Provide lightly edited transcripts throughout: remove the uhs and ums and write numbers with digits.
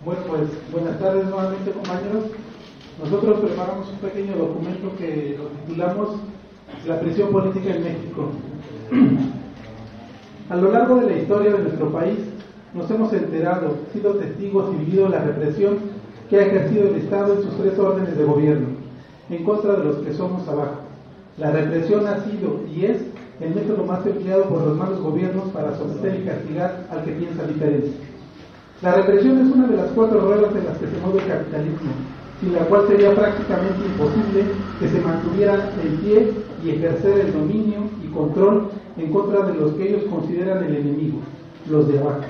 Bueno, pues buenas tardes nuevamente, compañeros. Nosotros preparamos un pequeño documento que lo titulamos La prisión política en México. A lo largo de la historia de nuestro país nos hemos enterado, sido testigos y vivido la represión que ha ejercido el Estado en sus tres órdenes de gobierno, en contra de los que somos abajo. La represión ha sido y es el método más empleado por los malos gobiernos para someter y castigar al que piensa diferente. La represión es una de las cuatro ruedas en las que se mueve el capitalismo, sin la cual sería prácticamente imposible que se mantuviera en pie y ejercer el dominio y control en contra de los que ellos consideran el enemigo, los de abajo.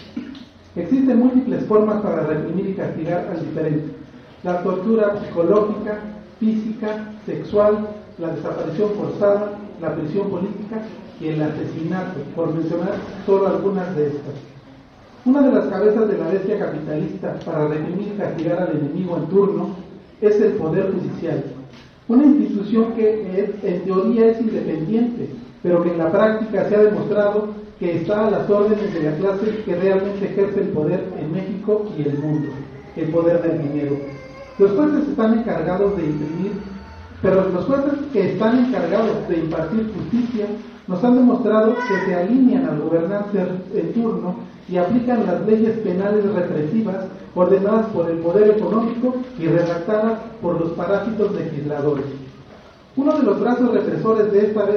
Existen múltiples formas para reprimir y castigar al diferente: la tortura psicológica, física, sexual, la desaparición forzada, la prisión política y el asesinato, por mencionar solo algunas de estas. Una de las cabezas de la bestia capitalista para reprimir y castigar al enemigo en turno es el Poder Judicial, una institución que en teoría es independiente, pero que en la práctica se ha demostrado que está a las órdenes de la clase que realmente ejerce el poder en México y el mundo, el poder del dinero. Los jueces están encargados de imprimir, pero los jueces que están encargados de impartir justicia nos han demostrado que se alinean al gobernante en turno y aplican las leyes penales represivas ordenadas por el poder económico y redactadas por los parásitos legisladores. Uno de los brazos represores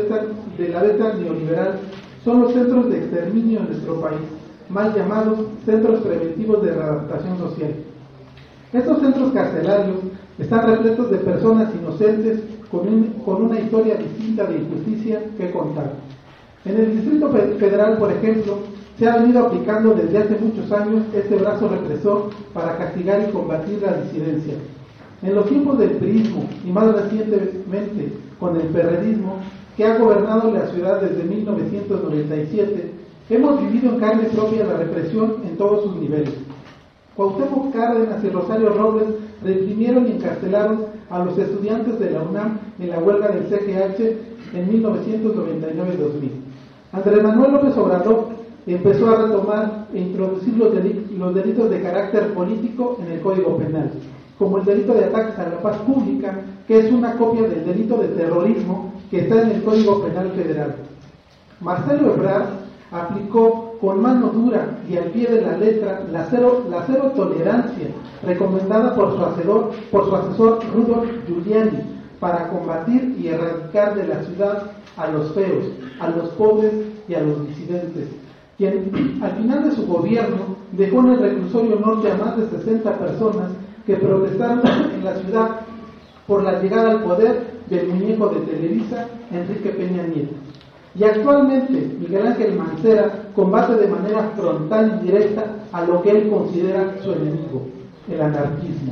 de la beta neoliberal son los centros de exterminio en nuestro país, mal llamados centros preventivos de readaptación social. Estos centros carcelarios están repletos de personas inocentes con una historia distinta de injusticia que contar. En el Distrito Federal, por ejemplo, se ha venido aplicando desde hace muchos años este brazo represor para castigar y combatir la disidencia. En los tiempos del priismo y más recientemente con el perredismo, que ha gobernado la ciudad desde 1997, hemos vivido en carne propia la represión en todos sus niveles. Cuauhtémoc Cárdenas y Rosario Robles reprimieron y encarcelaron a los estudiantes de la UNAM en la huelga del CGH en 1999-2000. Andrés Manuel López Obrador empezó a retomar e introducir los delitos de carácter político en el Código Penal, como el delito de ataques a la paz pública, que es una copia del delito de terrorismo que está en el Código Penal Federal. Marcelo Ebrard aplicó con mano dura y al pie de la letra la cero tolerancia recomendada por su asesor Rudolf Giuliani para combatir y erradicar de la ciudad a los feos, a los pobres y a los disidentes, quien al final de su gobierno dejó en el reclusorio norte a más de 60 personas que protestaron en la ciudad por la llegada al poder del muñeco de Televisa, Enrique Peña Nieto. Y actualmente Miguel Ángel Mancera combate de manera frontal y directa a lo que él considera su enemigo, el anarquismo.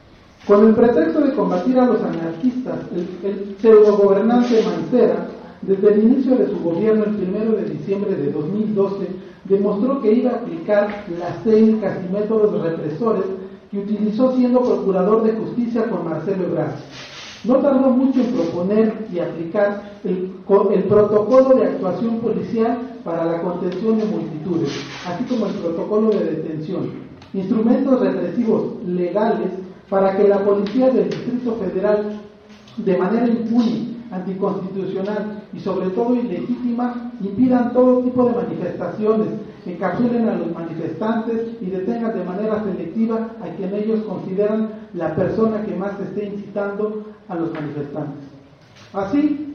Con el pretexto de combatir a los anarquistas, el pseudogobernante Mancera, desde el inicio de su gobierno, el 1 de diciembre de 2012, demostró que iba a aplicar las técnicas y métodos represores que utilizó siendo procurador de justicia con Marcelo Ebrard. No tardó mucho en proponer y aplicar el protocolo de actuación policial para la contención de multitudes, así como el protocolo de detención, instrumentos represivos legales para que la policía del Distrito Federal, de manera impune, anticonstitucional y sobre todo ilegítima, impidan todo tipo de manifestaciones, encapsulen a los manifestantes y detengan de manera selectiva a quien ellos consideran la persona que más esté incitando a los manifestantes. Así,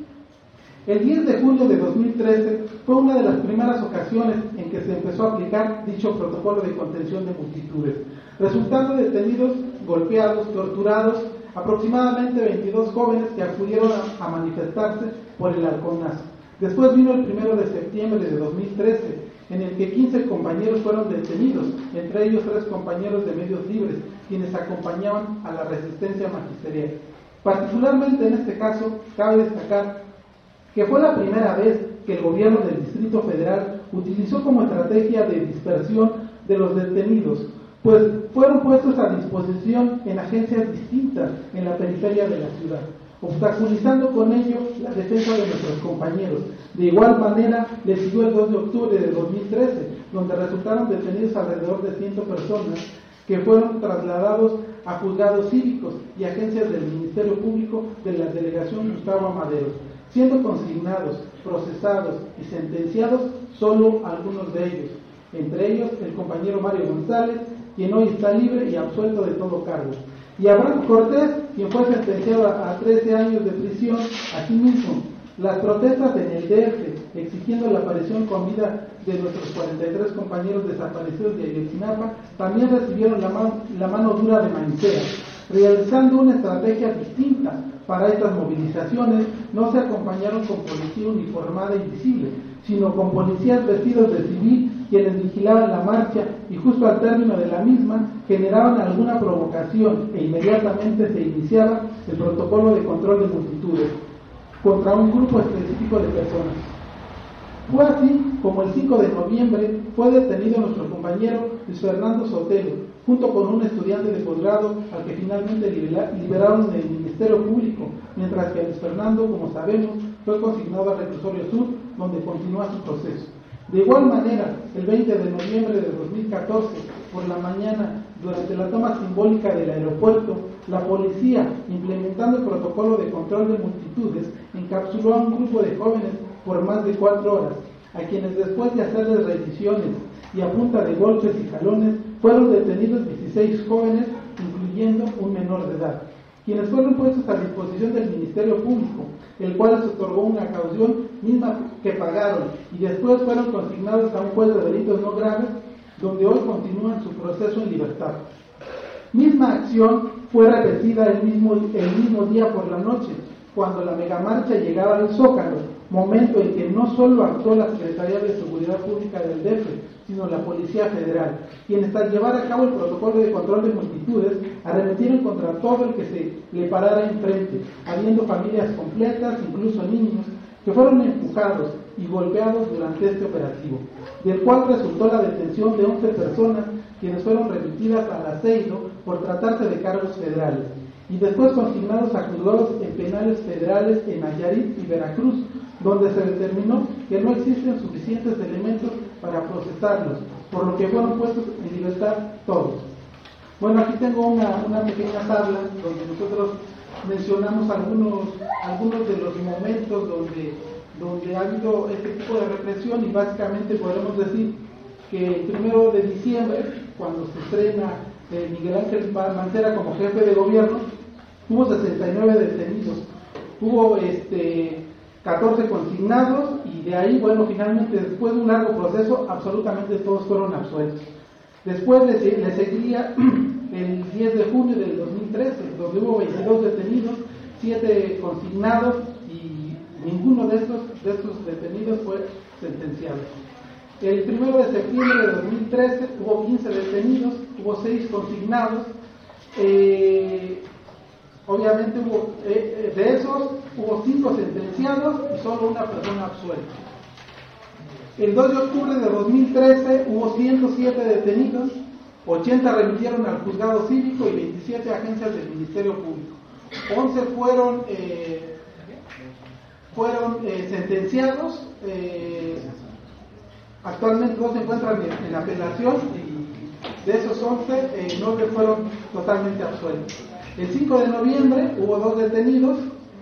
el 10 de julio de 2013 fue una de las primeras ocasiones en que se empezó a aplicar dicho protocolo de contención de multitudes, resultando detenidos, golpeados, torturados, aproximadamente 22 jóvenes que acudieron a manifestarse por el halconazo. Después vino el 1 de septiembre de 2013, en el que 15 compañeros fueron detenidos, entre ellos 3 compañeros de medios libres, quienes acompañaban a la resistencia magisterial. Particularmente en este caso, cabe destacar que fue la primera vez que el gobierno del Distrito Federal utilizó como estrategia de dispersión de los detenidos, pues fueron puestos a disposición en agencias distintas en la periferia de la ciudad, obstaculizando con ello la defensa de nuestros compañeros. De igual manera, le siguió el 2 de octubre de 2013, donde resultaron detenidos alrededor de 100 personas que fueron trasladados a juzgados cívicos y agencias del Ministerio Público de la Delegación Gustavo Amadero, siendo consignados, procesados y sentenciados solo algunos de ellos, entre ellos el compañero Mario González, quien hoy está libre y absuelto de todo cargo, y Abraham Cortés, quien fue sentenciado a 13 años de prisión. Asimismo, las protestas en el DF exigiendo la aparición con vida de nuestros 43 compañeros desaparecidos de Ayotzinapa también recibieron la mano dura de Mancera. Realizando una estrategia distinta para estas movilizaciones, no se acompañaron con policía uniformada y visible, sino con policías vestidos de civil, quienes vigilaban la marcha y justo al término de la misma generaban alguna provocación e inmediatamente se iniciaba el protocolo de control de multitudes contra un grupo específico de personas. Fue así como el 5 de noviembre fue detenido nuestro compañero Luis Fernando Sotelo, junto con un estudiante de posgrado al que finalmente liberaron del Ministerio Público, mientras que Luis Fernando, como sabemos, fue consignado al Reclusorio Sur, donde continúa su proceso. De igual manera, el 20 de noviembre de 2014, por la mañana, durante la toma simbólica del aeropuerto, la policía, implementando el protocolo de control de multitudes, encapsuló a un grupo de jóvenes por más de 4 horas, a quienes después de hacerles rendiciones y a punta de golpes y jalones, fueron detenidos 16 jóvenes, incluyendo un menor de edad, quienes fueron puestos a disposición del Ministerio Público, el cual les otorgó una caución misma que pagaron, y después fueron consignados a un juez de delitos no graves, donde hoy continúan su proceso en libertad. Misma acción fue repetida el mismo día por la noche, cuando la megamarcha llegaba al Zócalo, momento en que no solo actuó la Secretaría de Seguridad Pública del DF, sino la Policía Federal, quienes al llevar a cabo el protocolo de control de multitudes, arremetieron contra todo el que se le parara enfrente, habiendo familias completas, incluso niños, que fueron empujados y golpeados durante este operativo, del cual resultó la detención de 11 personas, quienes fueron remitidas al aceido por tratarse de cargos federales, y después consignados a juzgados en penales federales en Nayarit y Veracruz, donde se determinó que no existen suficientes elementos para procesarlos, por lo que fueron puestos en libertad todos. Bueno, aquí tengo una pequeña tabla donde nosotros mencionamos algunos de los momentos donde ha habido este tipo de represión, y básicamente podemos decir que el 1 de diciembre, cuando se estrena Miguel Ángel Mancera como jefe de gobierno, hubo 69 detenidos, hubo 14 consignados, y de ahí, bueno, finalmente, después de un largo proceso, absolutamente todos fueron absueltos. Después le seguiría el 10 de junio del 2013, donde hubo 22 detenidos, 7 consignados, y ninguno de estos detenidos fue sentenciado. El 1 de septiembre de 2013 hubo 15 detenidos, hubo 6 consignados. Obviamente de esos hubo 5 sentenciados y solo una persona absuelta. El 2 de octubre de 2013 hubo 107 detenidos, 80 remitieron al juzgado cívico y 27 a agencias del Ministerio Público. 11 fueron sentenciados, actualmente 2 se encuentran en apelación, y de esos 11, 9 fueron totalmente absueltos. El 5 de noviembre hubo 2 detenidos,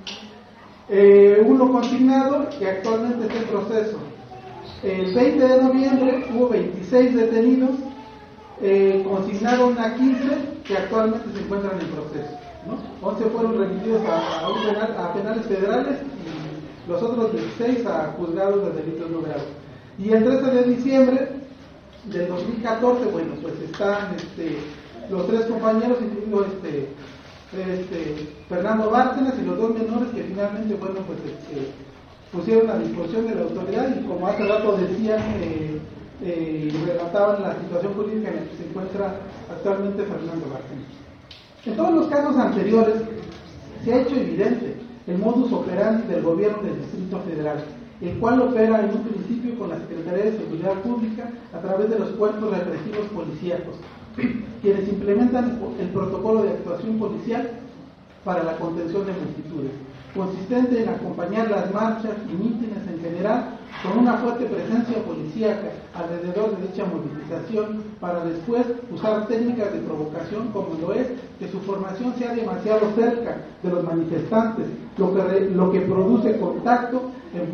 1 consignado, que actualmente está en proceso. El 20 de noviembre hubo 26 detenidos, consignaron a 15 que actualmente se encuentran en proceso, ¿no? 11 fueron remitidos a penales federales y los otros 16 a juzgados de delitos no graves. Y el 13 de diciembre del 2014, bueno, pues están los 3 compañeros, incluido Fernando Bárcenas, y los 2 menores que finalmente, bueno, pues pusieron a disposición de la autoridad, y como hace rato decían, relataban la situación jurídica en la que se encuentra actualmente Fernando Bárcenas. En todos los casos anteriores se ha hecho evidente el modus operandi del gobierno del Distrito Federal, el cual opera en un principio con la Secretaría de Seguridad Pública a través de los cuerpos represivos policíacos, quienes implementan el protocolo de actuación policial para la contención de multitudes, consistente en acompañar las marchas y mítines en general con una fuerte presencia policíaca alrededor de dicha movilización, para después usar técnicas de provocación, como lo es que su formación sea demasiado cerca de los manifestantes, lo que produce contacto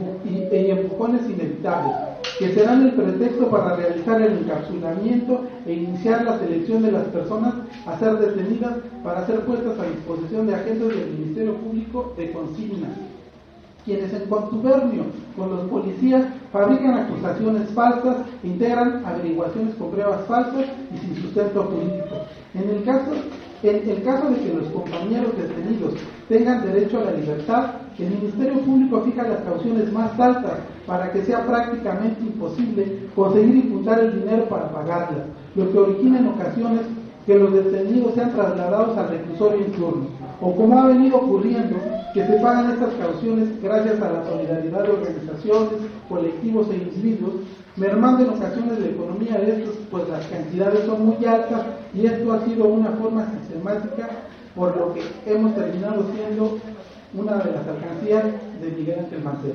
y empujones inevitables, que serán el pretexto para realizar el encapsulamiento e iniciar la selección de las personas a ser detenidas para ser puestas a disposición de agentes del Ministerio Público de consigna, quienes en contubernio con los policías fabrican acusaciones falsas e integran averiguaciones con pruebas falsas y sin sustento jurídico. En el caso de que los compañeros detenidos tengan derecho a la libertad, el Ministerio Público fija las cauciones más altas para que sea prácticamente imposible conseguir imputar el dinero para pagarlas, lo que origina en ocasiones que los detenidos sean trasladados al reclusorio en turno, o como ha venido ocurriendo, que se pagan estas cauciones gracias a la solidaridad de organizaciones, colectivos e individuos, mermando en ocasiones la economía de estos, pues las cantidades son muy altas, y esto ha sido una forma sistemática, por lo que hemos terminado siendo una de las alcancías de Miguel Ángel Mancera.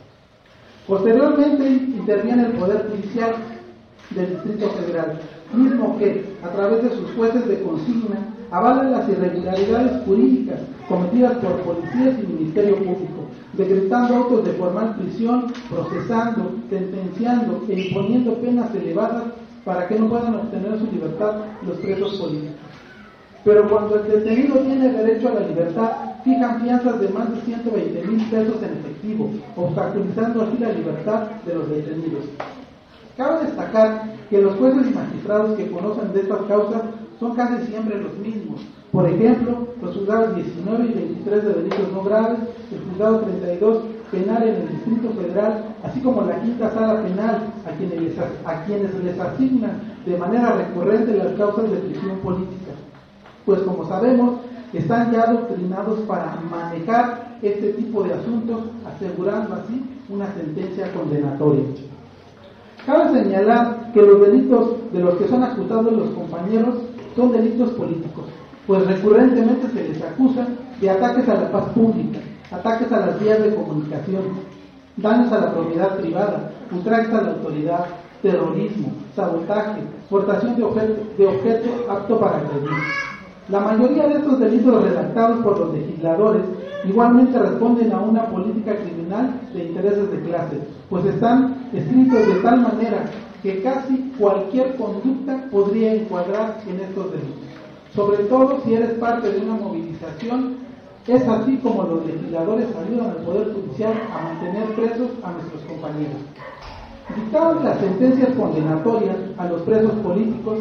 Posteriormente interviene el Poder Judicial del Distrito Federal, mismo que, a través de sus jueces de consigna, avalan las irregularidades jurídicas cometidas por policías y Ministerio Público, decretando autos de formal prisión, procesando, sentenciando e imponiendo penas elevadas para que no puedan obtener su libertad los presos políticos. Pero cuando el detenido tiene derecho a la libertad, fijan fianzas de más de 120,000 pesos en efectivo, obstaculizando así la libertad de los detenidos. Cabe destacar que los jueces y magistrados que conocen de estas causas son casi siempre los mismos. Por ejemplo, los juzgados 19 y 23 de delitos no graves, el juzgado 32 penal en el Distrito Federal, así como la quinta sala penal, a quienes les asignan de manera recurrente las causas de prisión política. Pues como sabemos, están ya adoctrinados para manejar este tipo de asuntos, asegurando así una sentencia condenatoria. Cabe señalar que los delitos de los que son acusados los compañeros son delitos políticos, pues recurrentemente se les acusa de ataques a la paz pública, ataques a las vías de comunicación, daños a la propiedad privada, ultrajes a la autoridad, terrorismo, sabotaje, portación de objeto apto para agredir. La mayoría de estos delitos redactados por los legisladores igualmente responden a una política criminal de intereses de clase, pues están escritos de tal manera que casi cualquier conducta podría encuadrar en estos delitos, sobre todo si eres parte de una movilización. Es así como los legisladores ayudan al Poder Judicial a mantener presos a nuestros compañeros. Dictadas las sentencias condenatorias a los presos políticos,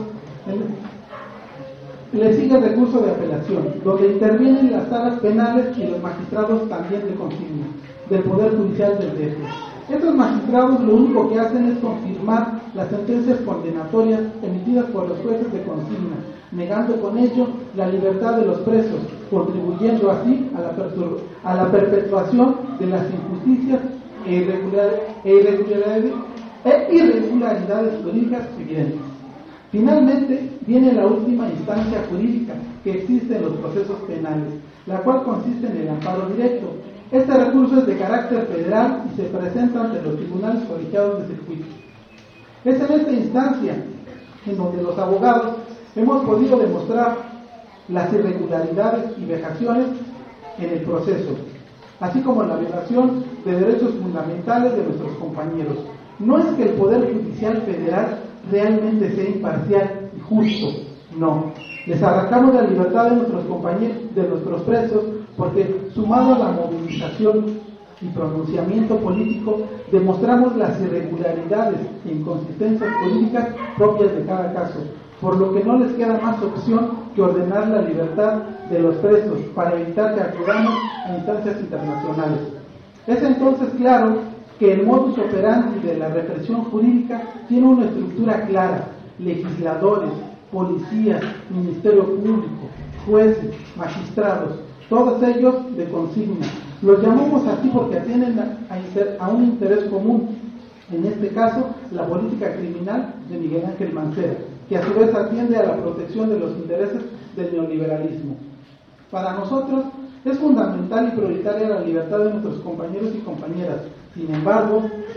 le sigue el recurso de apelación, donde intervienen las salas penales y los magistrados también de consigna del Poder Judicial del DF. Estos magistrados lo único que hacen es confirmar las sentencias condenatorias emitidas por los jueces de consigna, negando con ello la libertad de los presos, contribuyendo así a la perpetuación de las injusticias e irregularidades jurídicas evidentes. Finalmente, viene la última instancia jurídica que existe en los procesos penales, la cual consiste en el amparo directo. Este recurso es de carácter federal y se presenta ante los tribunales colegiados de circuito. Es en esta instancia en donde los abogados hemos podido demostrar las irregularidades y vejaciones en el proceso, así como la violación de derechos fundamentales de nuestros compañeros. No es que el Poder Judicial Federal realmente sea imparcial y justo, no. Les arrancamos la libertad de nuestros compañeros, de nuestros presos, porque sumado a la movilización y pronunciamiento político, demostramos las irregularidades e inconsistencias políticas propias de cada caso, por lo que no les queda más opción que ordenar la libertad de los presos para evitar que acudamos a instancias internacionales. Es entonces claro que el modus operandi de la represión jurídica tiene una estructura clara: legisladores, policías, Ministerio Público, jueces, magistrados, todos ellos de consigna. Los llamamos así porque atienden a un interés común, en este caso la política criminal de Miguel Ángel Mancera, que a su vez atiende a la protección de los intereses del neoliberalismo. Para nosotros es fundamental y prioritaria la libertad de nuestros compañeros y compañeras. Sin embargo,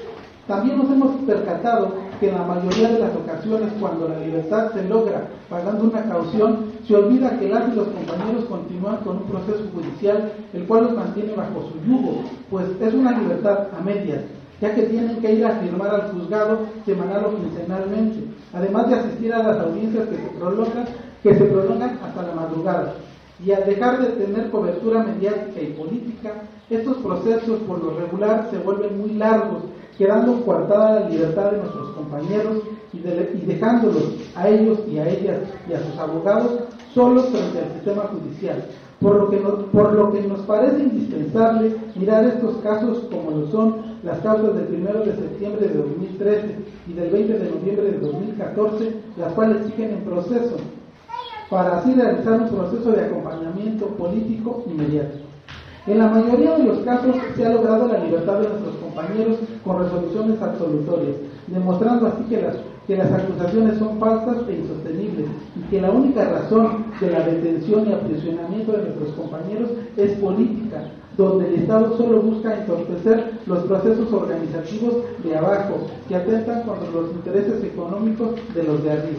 También nos hemos percatado que en la mayoría de las ocasiones, cuando la libertad se logra pagando una caución, se olvida que las y los compañeros continúan con un proceso judicial el cual los mantiene bajo su yugo, pues es una libertad a medias, ya que tienen que ir a firmar al juzgado semanal o quincenalmente, además de asistir a las audiencias que se prolongan hasta la madrugada. Y al dejar de tener cobertura mediática y política, estos procesos por lo regular se vuelven muy largos, quedando coartada la libertad de nuestros compañeros y dejándolos a ellos y a ellas y a sus abogados solos frente al sistema judicial. Por lo que nos parece indispensable mirar estos casos como lo son las causas del 1 de septiembre de 2013 y del 20 de noviembre de 2014, las cuales siguen en proceso, para así realizar un proceso de acompañamiento político y mediático. En la mayoría de los casos se ha logrado la libertad de nuestros compañeros con resoluciones absolutorias, demostrando así que las acusaciones son falsas e insostenibles y que la única razón de la detención y aprisionamiento de nuestros compañeros es política, donde el Estado solo busca entorpecer los procesos organizativos de abajo que atentan contra los intereses económicos de los de arriba.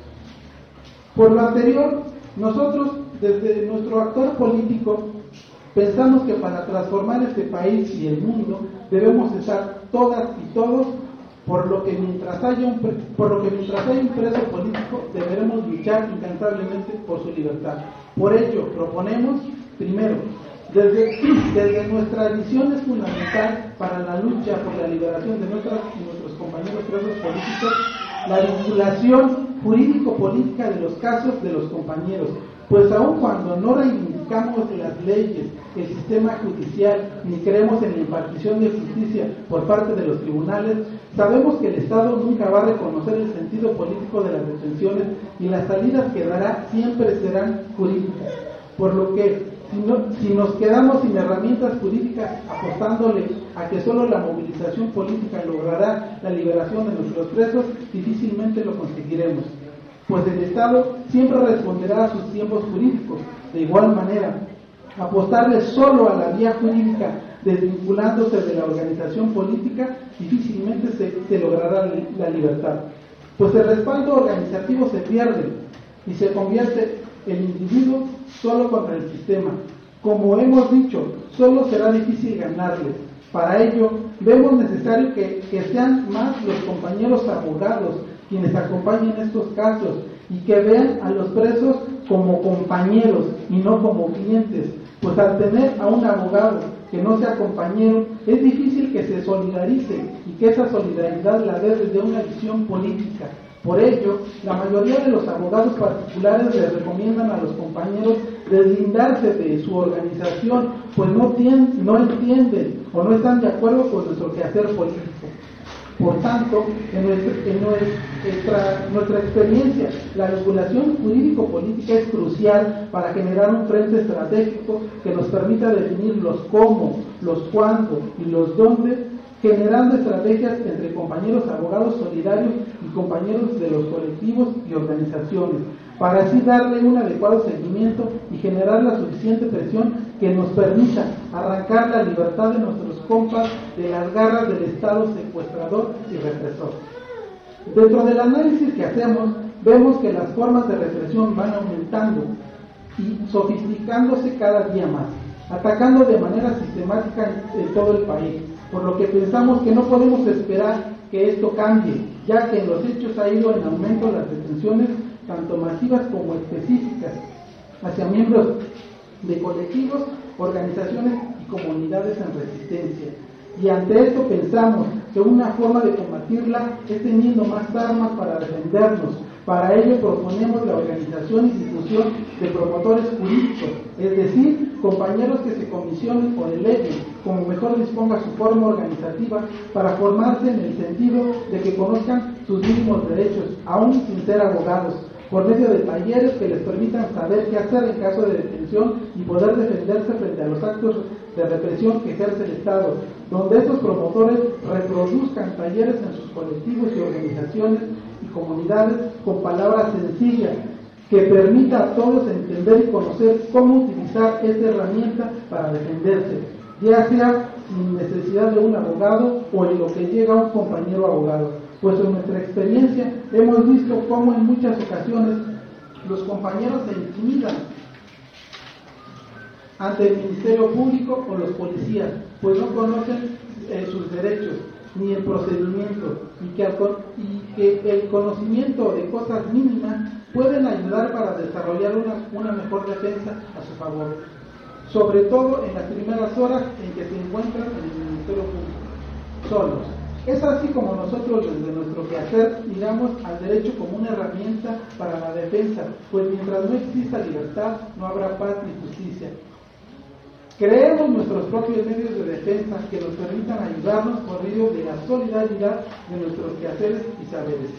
Por lo anterior, nosotros, desde nuestro actor político, pensamos que para transformar este país y el mundo debemos estar todas y todos, por lo que mientras haya un preso político deberemos luchar incansablemente por su libertad. Por ello, proponemos, primero, desde nuestra visión es fundamental para la lucha por la liberación de nuestros compañeros presos políticos, la vinculación jurídico-política de los casos de los compañeros, pues aun cuando no reivindicamos las leyes, el sistema judicial, ni creemos en la impartición de justicia por parte de los tribunales, sabemos que el Estado nunca va a reconocer el sentido político de las detenciones y las salidas que dará siempre serán jurídicas, por lo que si nos quedamos sin herramientas jurídicas apostándole a que solo la movilización política logrará la liberación de nuestros presos, difícilmente lo conseguiremos, pues el Estado siempre responderá a sus tiempos jurídicos. De igual manera, apostarle solo a la vía jurídica, desvinculándose de la organización política, difícilmente se logrará la libertad, pues el respaldo organizativo se pierde y se convierte el individuo solo contra el sistema. Como hemos dicho, solo será difícil ganarle. Para ello, vemos necesario que sean más los compañeros abogados quienes acompañen estos casos y que vean a los presos como compañeros y no como clientes, pues al tener a un abogado que no sea compañero, es difícil que se solidarice y que esa solidaridad la dé desde una visión política. Por ello, la mayoría de los abogados particulares les recomiendan a los compañeros deslindarse de su organización, pues no entienden o no están de acuerdo con nuestro quehacer político. Por tanto, en nuestra experiencia, la vinculación jurídico-política es crucial para generar un frente estratégico que nos permita definir los cómo, los cuándo y los dónde, generando estrategias entre compañeros abogados solidarios y compañeros de los colectivos y organizaciones, para así darle un adecuado seguimiento y generar la suficiente presión que nos permita arrancar la libertad de nuestros compas de las garras del Estado secuestrador y represor. Dentro del análisis que hacemos, vemos que las formas de represión van aumentando y sofisticándose cada día más, atacando de manera sistemática en todo el país, por lo que pensamos que no podemos esperar que esto cambie, ya que en los hechos ha ido en aumento las detenciones, tanto masivas como específicas, hacia miembros de colectivos, organizaciones y comunidades en resistencia. Y ante esto pensamos que una forma de combatirla es teniendo más armas para defendernos. Para ello proponemos la organización y difusión de promotores jurídicos, es decir, compañeros que se comisionen o deleguen, como mejor disponga su forma organizativa, para formarse en el sentido de que conozcan sus mínimos derechos, aún sin ser abogados, por medio de talleres que les permitan saber qué hacer en caso de detención y poder defenderse frente a los actos de represión que ejerce el Estado, donde estos promotores reproduzcan talleres en sus colectivos y organizaciones y comunidades con palabras sencillas que permita a todos entender y conocer cómo utilizar esta herramienta para defenderse. ya sea sin necesidad de un abogado o en lo que llega un compañero abogado, pues en nuestra experiencia hemos visto cómo en muchas ocasiones los compañeros se intimidan ante el Ministerio Público o los policías, pues no conocen sus derechos ni el procedimiento, y que el conocimiento de cosas mínimas pueden ayudar para desarrollar una mejor defensa a su favor, sobre todo en las primeras horas en que se encuentran en el Ministerio Público, solos. Es así como nosotros desde nuestro quehacer miramos al derecho como una herramienta para la defensa, pues mientras no exista libertad no habrá paz ni justicia. Creemos nuestros propios medios de defensa que nos permitan ayudarnos por medio de la solidaridad de nuestros quehaceres y saberes.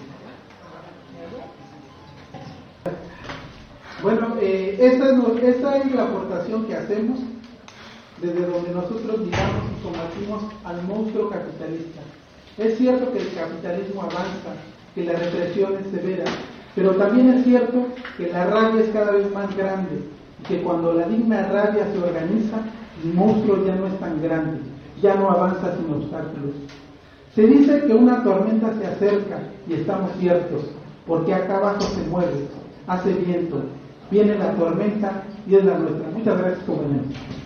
Bueno, esta es la aportación que hacemos desde donde nosotros miramos y combatimos al monstruo capitalista. Es cierto que el capitalismo avanza, que la represión es severa, pero también es cierto que la rabia es cada vez más grande, y que cuando la digna rabia se organiza, el monstruo ya no es tan grande, ya no avanza sin obstáculos. Se dice que una tormenta se acerca, y estamos ciertos, porque acá abajo se mueve, hace viento, viene la tormenta y es la nuestra. Muchas gracias, compañeros.